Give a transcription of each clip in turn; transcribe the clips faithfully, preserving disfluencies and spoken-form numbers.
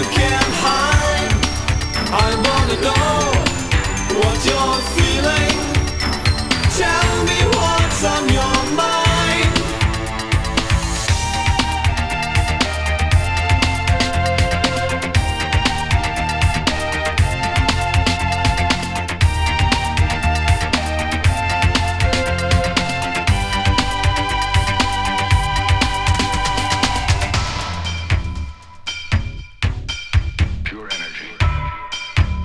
you can't hide. I wanna know what you're feeling. Tell me what's on your mind. Pure energy.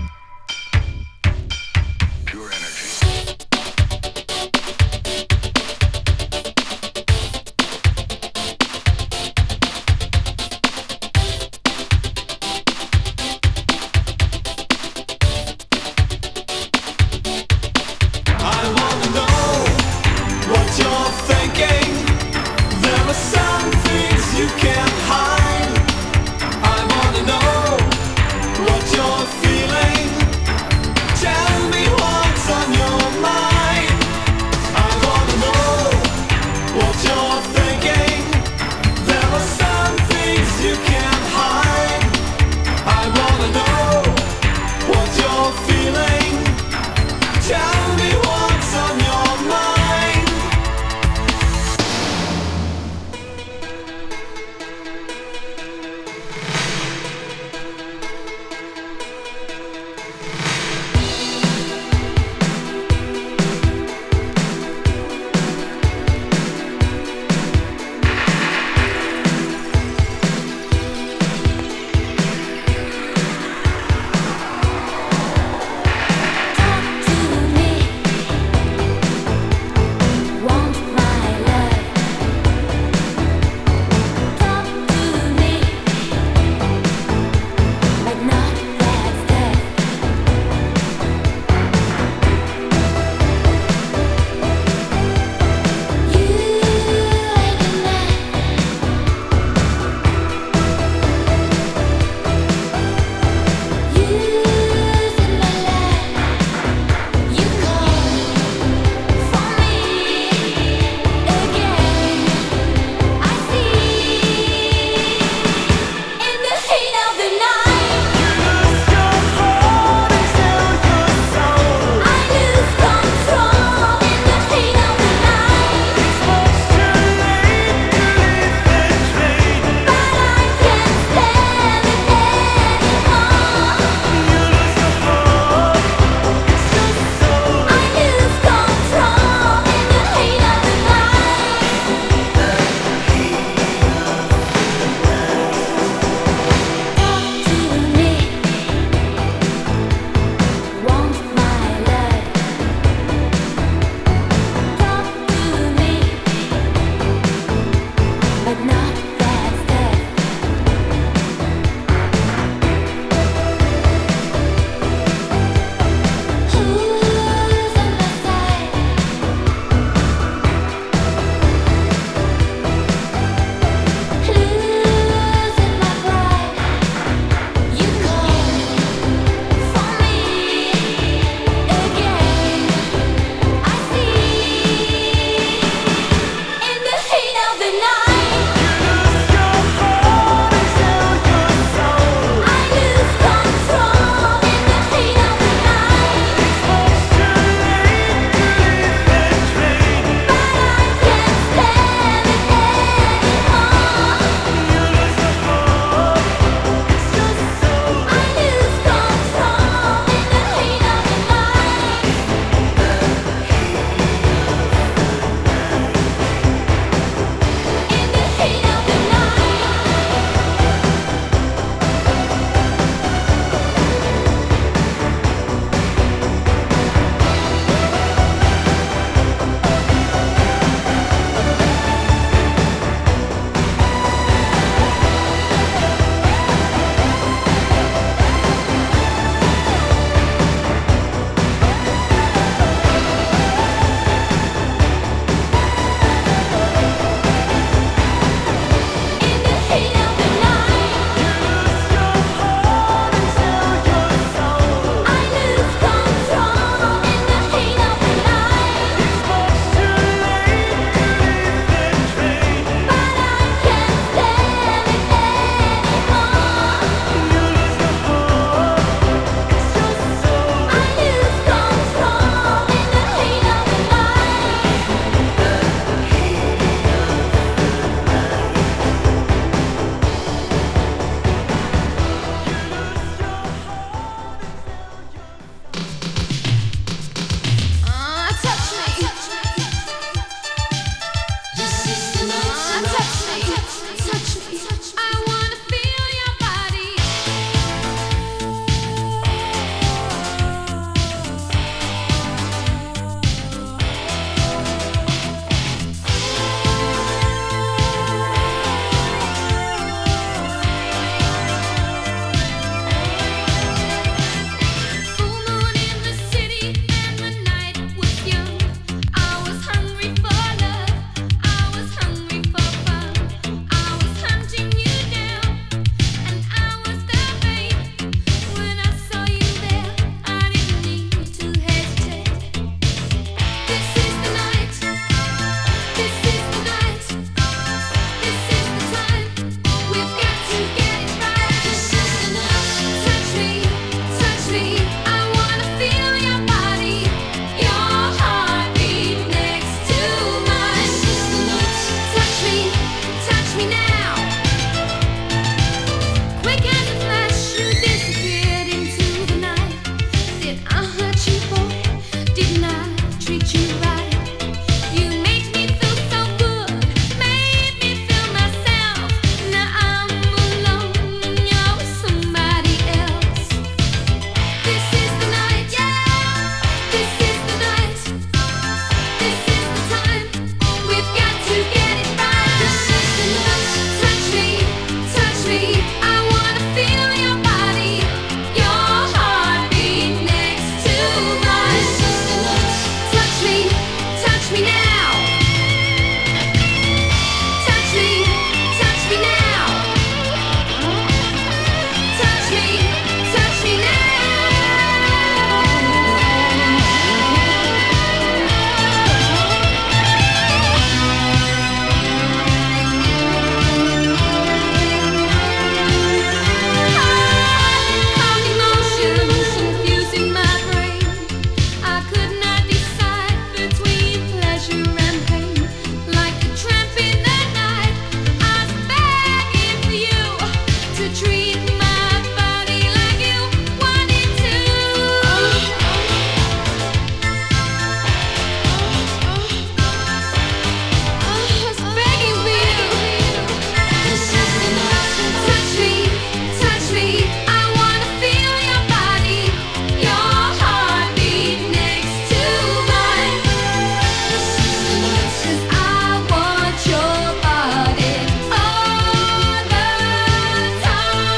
I want your body all the time.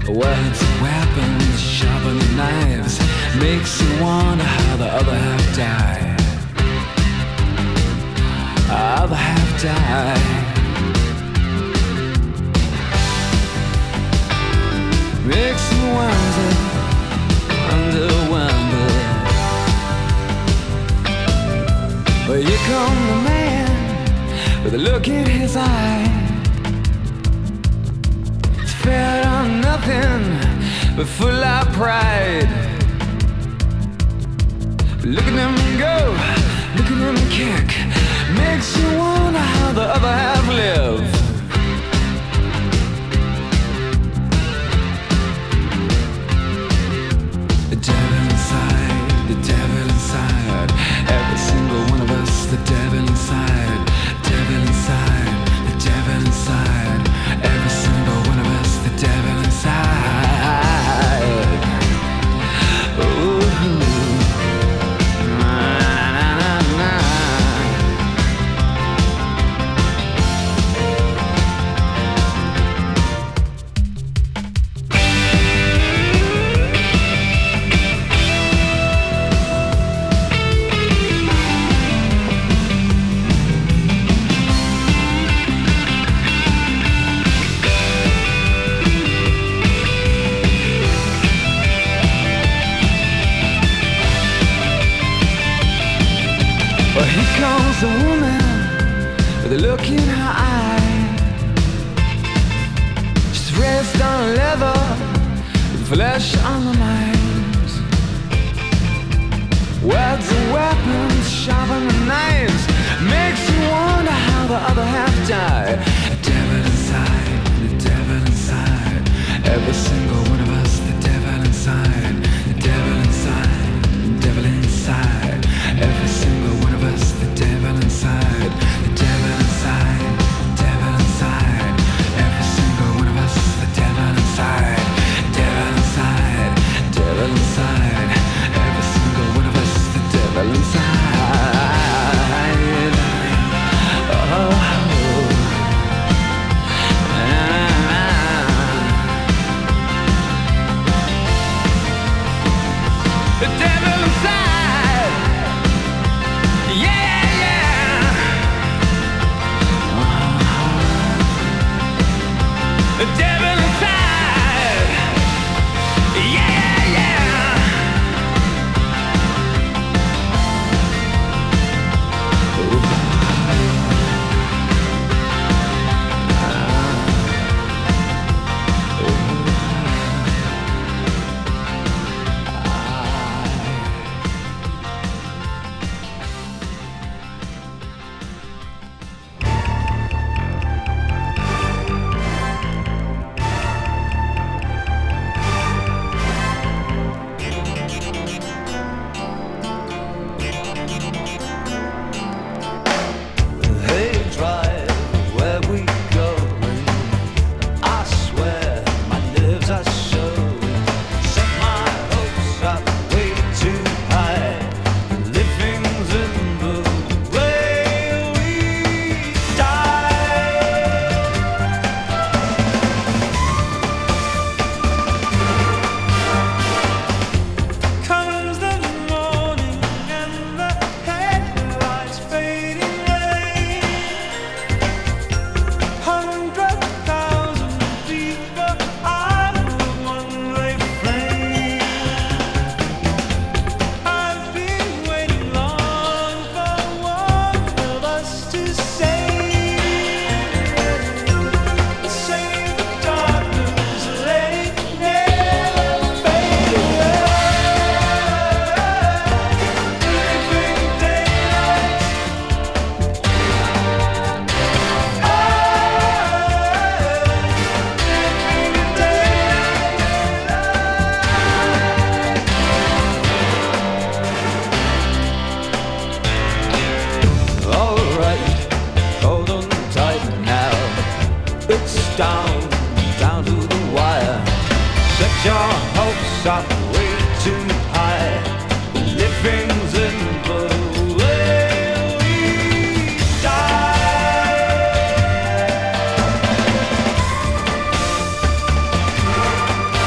Words and weapons, sharpening knives, makes you wonder how the other half died. Other half died. Makes you wonder, wonder, wonder. But here come the man with a look in his eye. It's fed on nothing but full of pride. Look at them go, look at them kick. Makes you wonder how the other half live. The devil inside, the devil inside. Every single one of us, the devil inside. Devil inside, the devil inside. Every single one of us, the devil inside. Ooh. Well, here comes a woman with a look in her eye. She's raised on leather, with flesh on the mind. Words and weapons, sharpen the knives, makes you wonder how the other half died. The devil inside, the devil inside. Every single one of us, the devil inside. The devil inside, the devil inside. Every single one of us, the devil inside. The devil inside, devil inside. Every single one of us, the devil inside. Devil inside, devil inside. Every single one of us, the devil inside. Oh. The devil inside. Yeah, yeah. The devil inside. Yeah, yeah. up way too high. Living's in the way we die.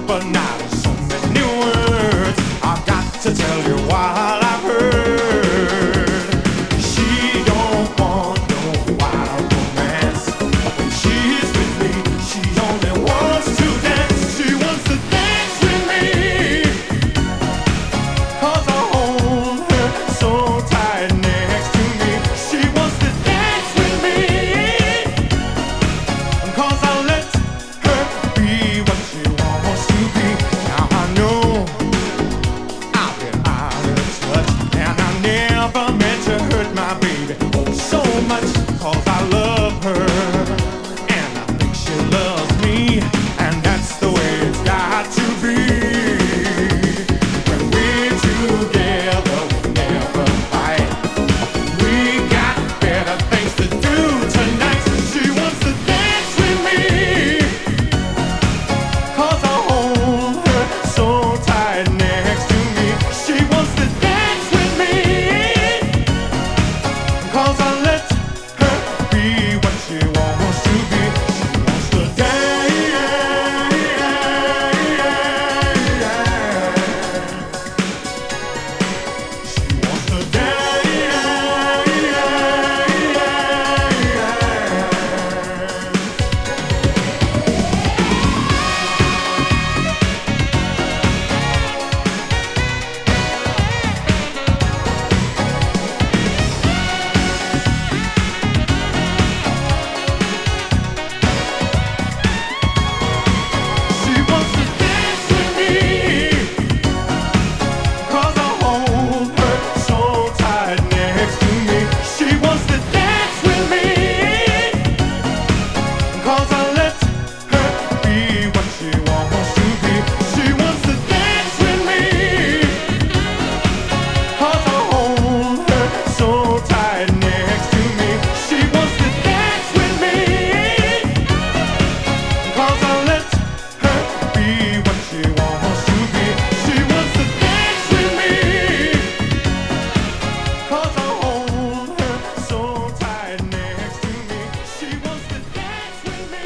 but not so many words. I've got to tell you what I've heard. She don't want no wild romance. When she's with me, she only wants to dance. She wants to dance with me, 'cause I hold her so tight next to me. She wants to dance with me, 'cause I let her be what she wants to be. Now I know I've been out of touch, and I never meant to hurt my baby oh so much, 'cause I love her, and I think she loves me, and that's the way it's got to be. When we're together, we never fight. We got better things to do tonight. She wants to dance with me, 'cause I hold her so tight next to me. She wants to dance with me, 'cause I let her be what she wants to be. She wants to dance. She wants to She wants to dance with me, 'cause I hold her so tight next to me. She wants to dance with me, 'cause I let her be what she wants to be. She wants to dance with me, 'cause I hold her so tight next to me. She wants to dance with me, 'cause I let her be what she wants to be. She wants to dance with me, 'cause I hold her so tight next to me. She wants to dance with me.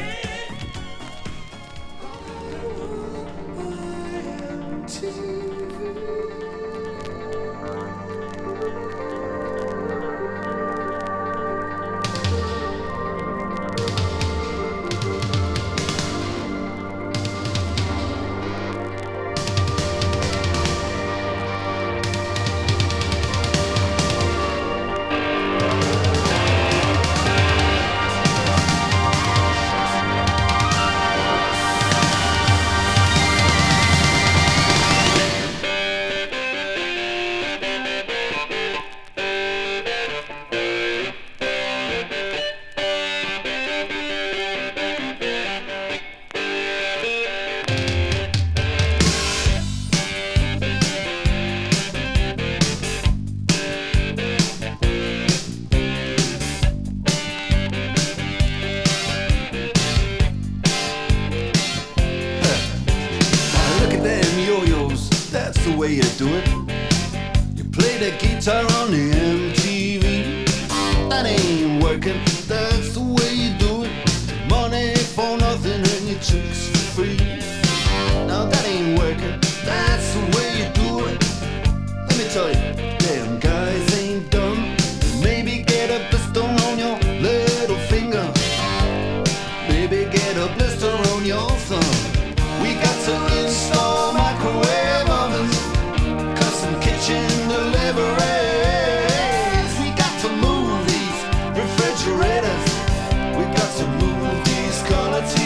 Look at them yo-yos, that's the way you do it. You play the guitar on the M T V. That ain't working, that's the way you do it. Money for nothing and your chicks for free. Now that ain't working, that's the way you do it. Let me tell you, them guys ain't dumb. Maybe get a blister on your little finger. Maybe get a blister on your thumb. We got to install microwave ovens, custom kitchen deliveries. We got to move these refrigerators. We got to move these color T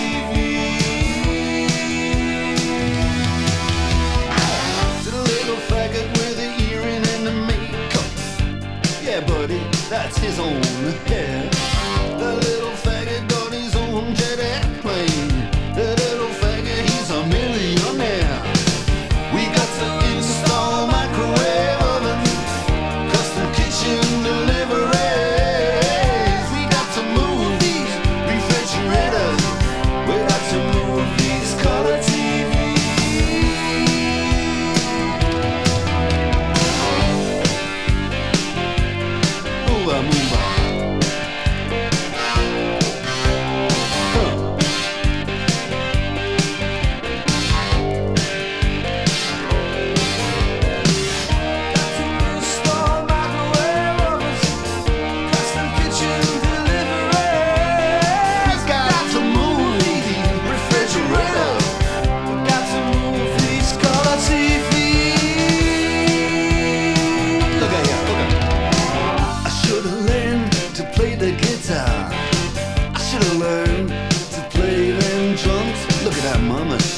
Vs. To the little faggot with the earring and the makeup. Yeah, buddy, that's his own hair. The little faggot got his own jet airplane. The little faggot, he's a millionaire. We got to install microwave ovens, custom kitchen deliveries. We got to move these refrigerators. We got to move these color T Vs. Move on, move on.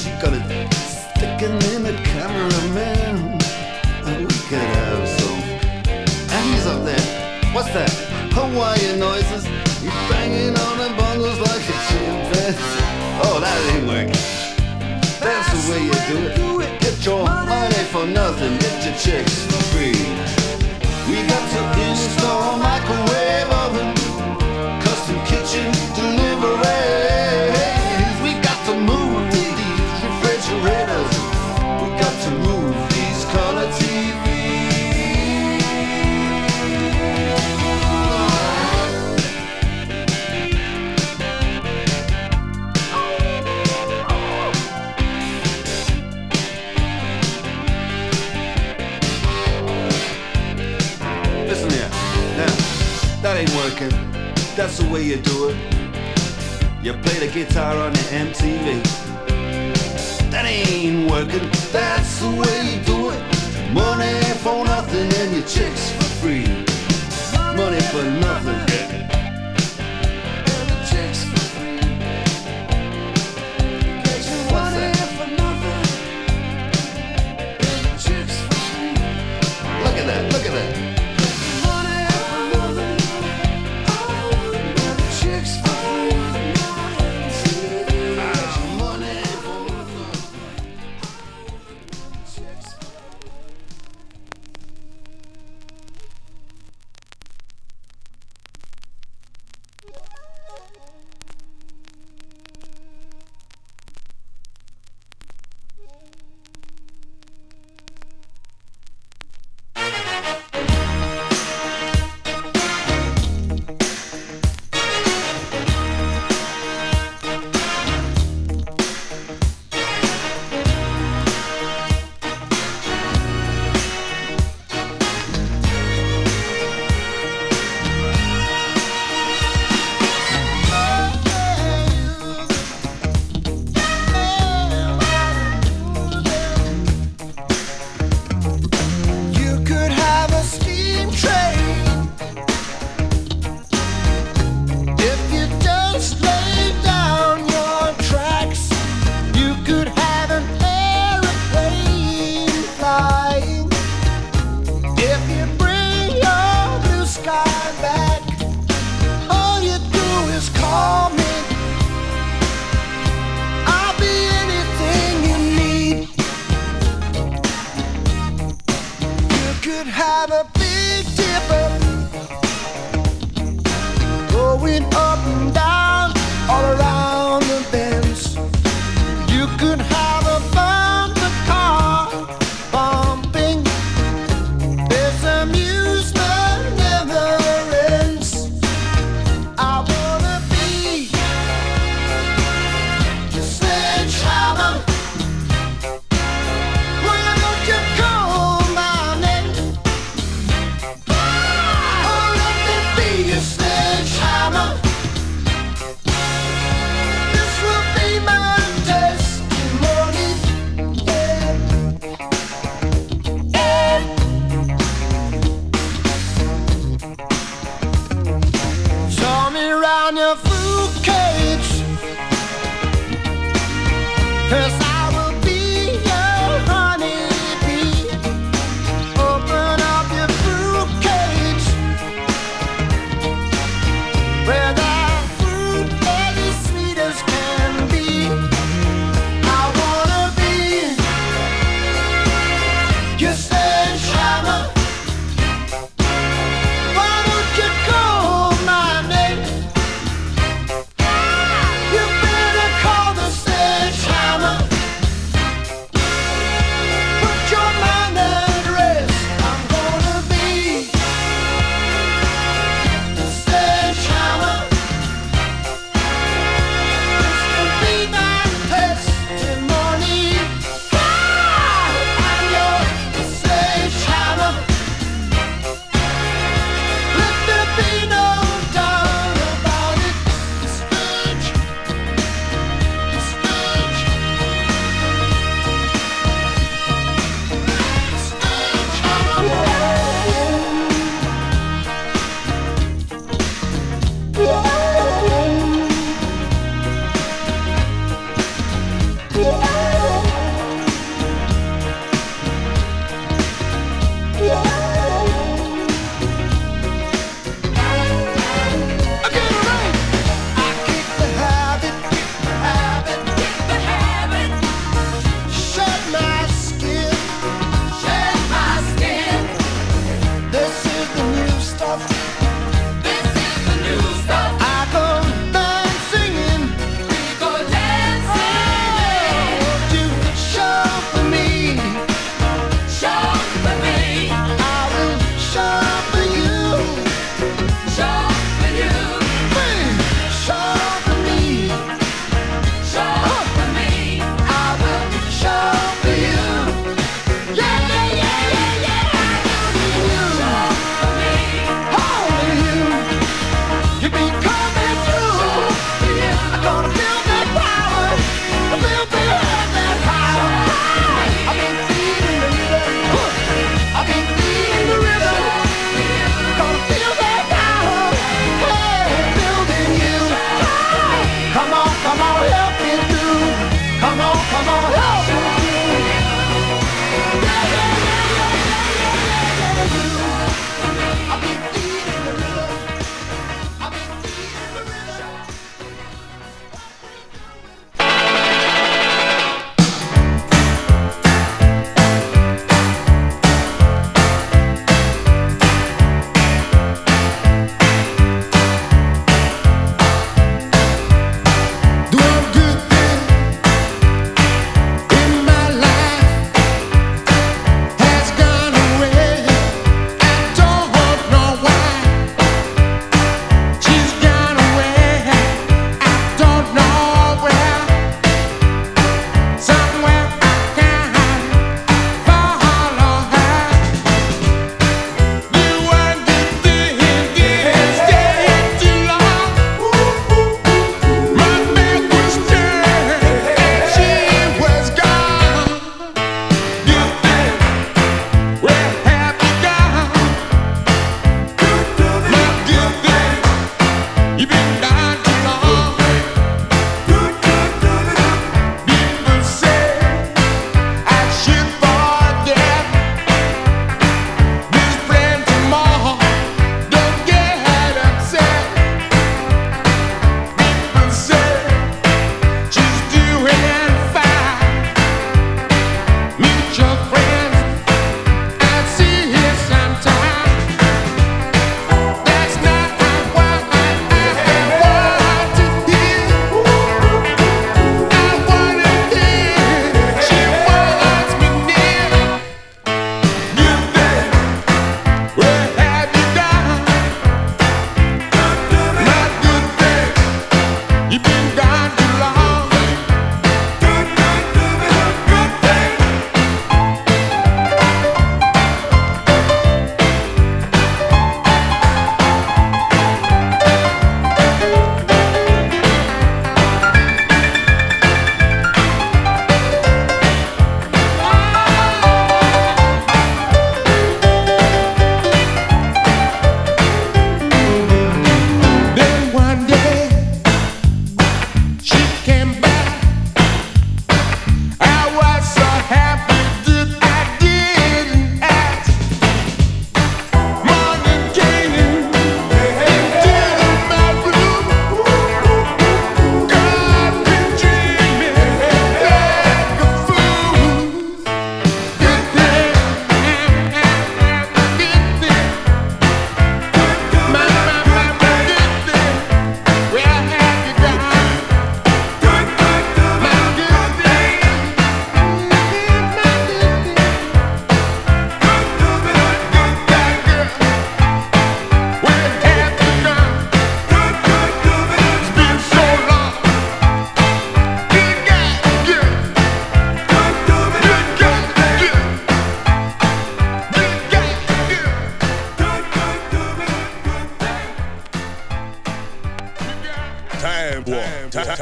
she got it sticking in the cameraman. And we could have some. And he's up there. What's that? Hawaiian noises. He's banging on the bongos like a chimpanzee. Oh, that ain't working. That's the way you do it. Get your money for nothing. Get your chicks for free. We got to install a microwave oven, custom kitchen deliveries. We got to move these refrigerators. We got to move these color T Vs. Listen here, now, that ain't working. That's the way you do it. You play the guitar on the M T V. That ain't working. That's the way you do it. Money for nothing and your chicks for free. Money for nothing. And your chicks for free. What's that? Look at that, look at that.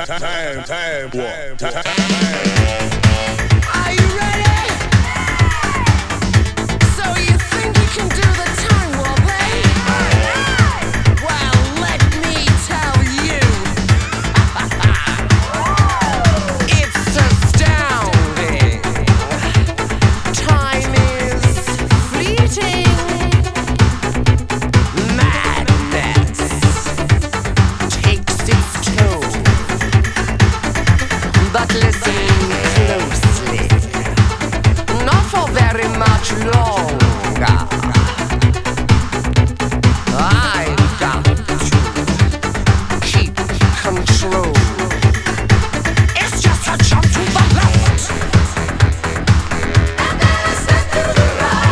time, time, time, time. Are you ready? So you think you can do the time warp, eh? Well, let me tell you. It's astounding. Time is fleeting. Madness takes its toll. But listen closely. Not for very much longer. I've got to keep control. It's just a jump to the left, and then a step to the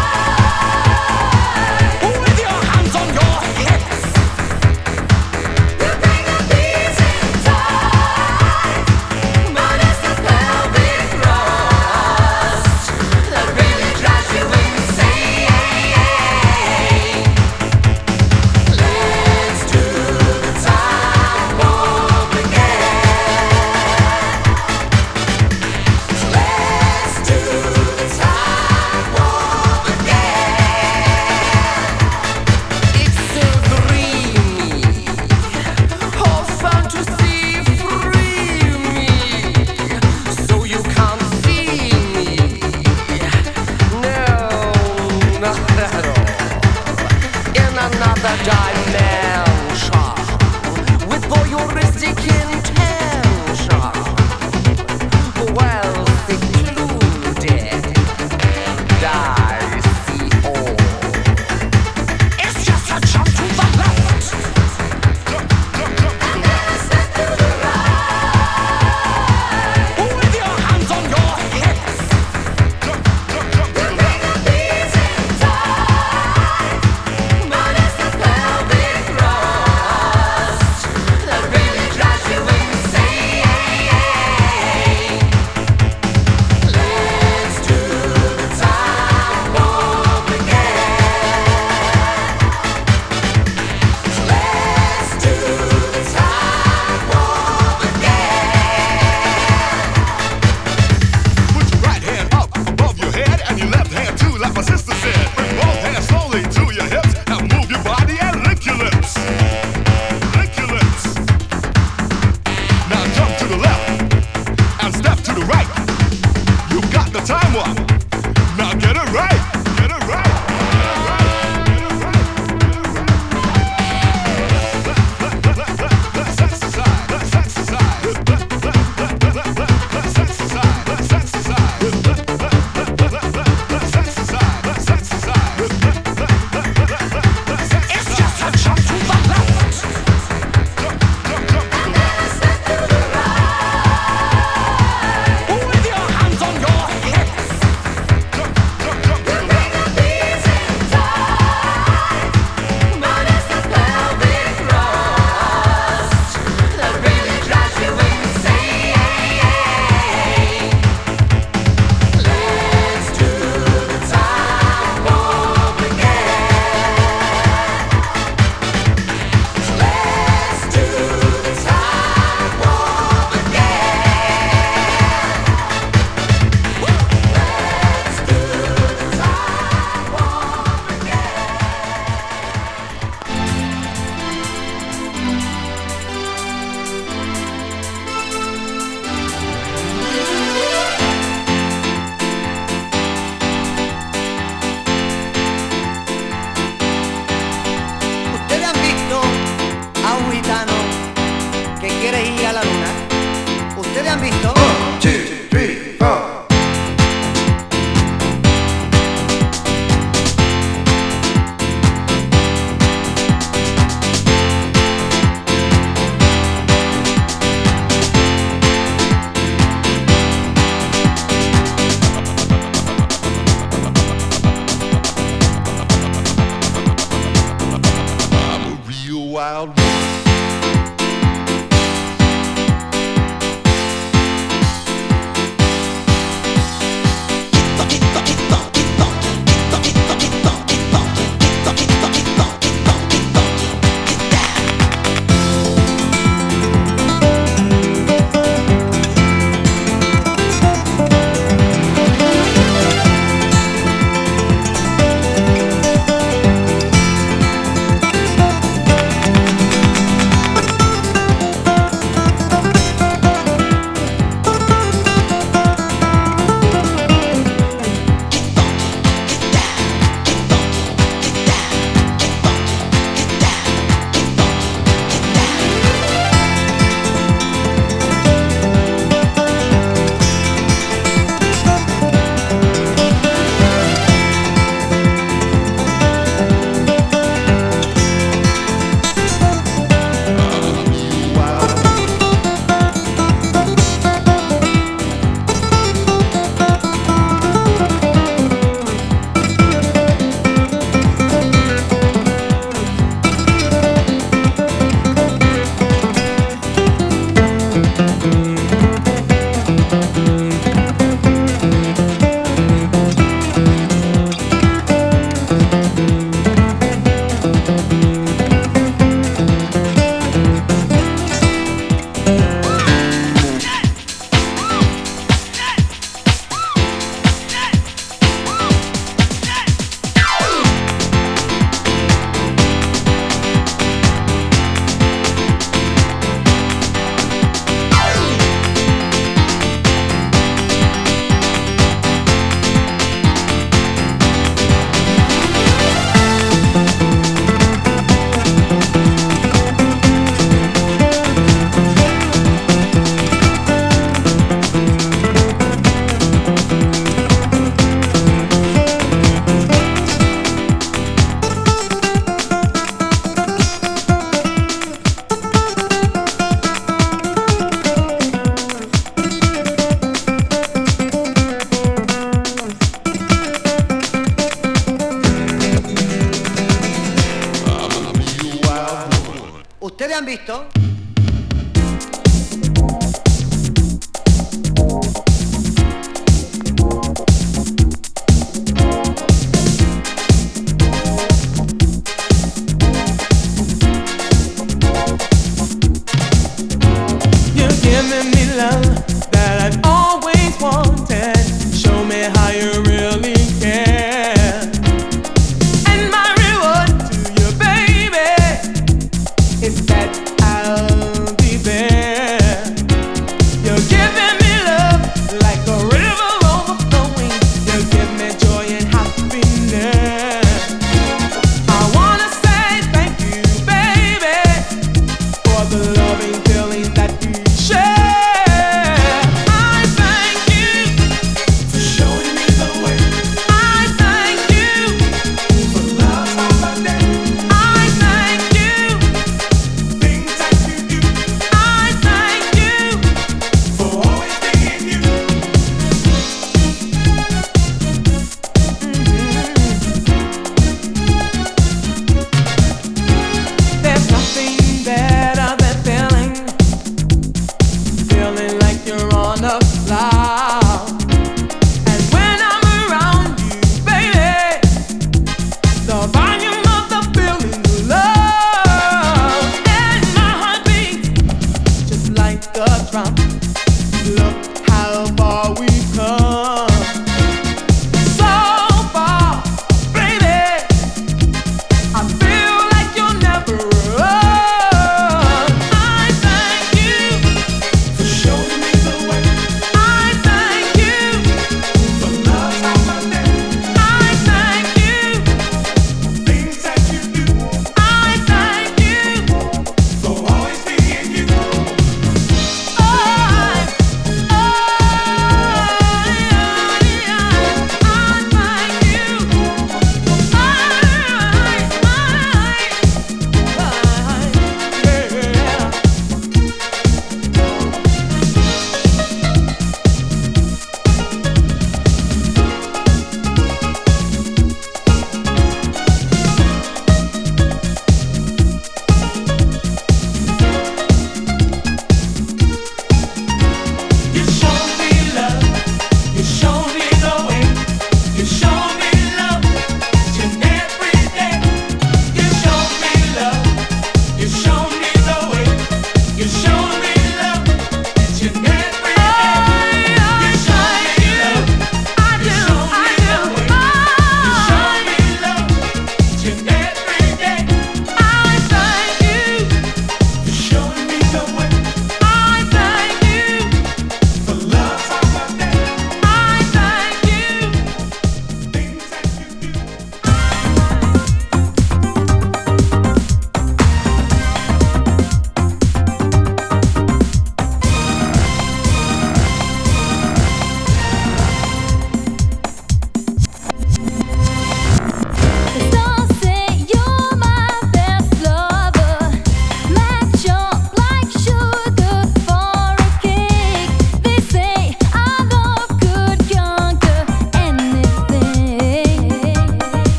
right. With your hands on your hips, you bring the beats in tight. But it's the pelvic thrust that really drives you insane. visto?